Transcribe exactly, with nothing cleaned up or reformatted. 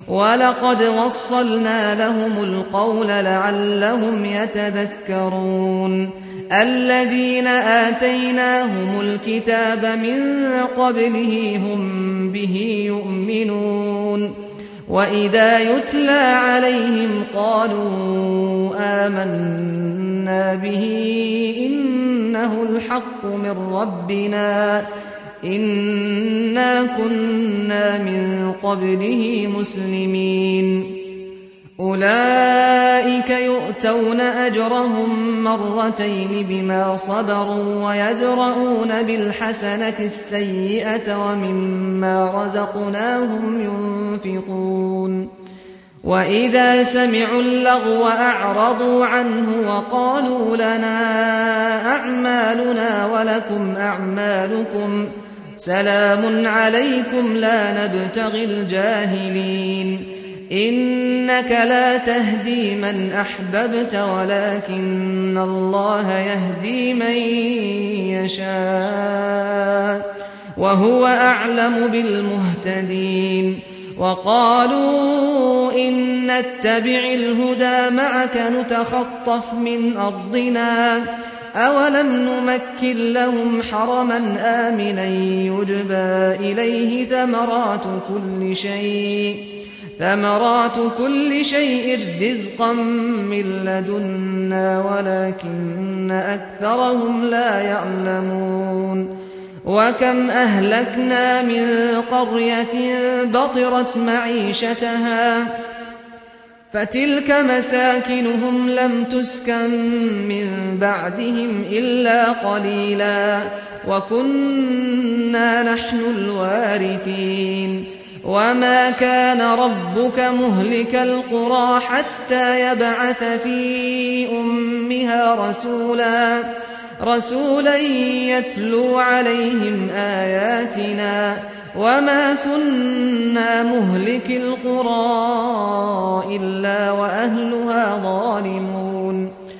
ولقد وصلنا لهم القول لعلهم يتذكرون الذين آتيناهم الكتاب من قبله هم به يؤمنون وإذا يتلى عليهم قالوا آمنا به إنه الحق من ربنا إنا كنا من قبله مسلمين أولئك يؤتون أجرهم مرتين بما صبروا ويدرؤون بالحسنة السيئة ومما رزقناهم ينفقون وإذا سمعوا اللغو أعرضوا عنه وقالوا لنا أعمالنا ولكم أعمالكم سلام عليكم لا نبتغي الجاهلين إنك لا تهدي من أحببت ولكن الله يهدي من يشاء وهو أعلم بالمهتدين وقالوا إن نتبع الهدى معك نتخطف من أرضنا أولم نمكن لهم حرما آمنا يجبى إليه ثمرات كل شيء ثمرات كل شيء رزقا من لدنا ولكن أكثرهم لا يعلمون وكم أهلكنا من قرية بطرت معيشتها فتلك مساكنهم لم تسكن من بعدهم إلا قليلا وكنا نحن الوارثين وما كان ربك مهلك القرى حتى يبعث في أمها رسولا رسولا يتلو عليهم آياتنا وما كنا مهلك القرى إلا وأهلها ظالمون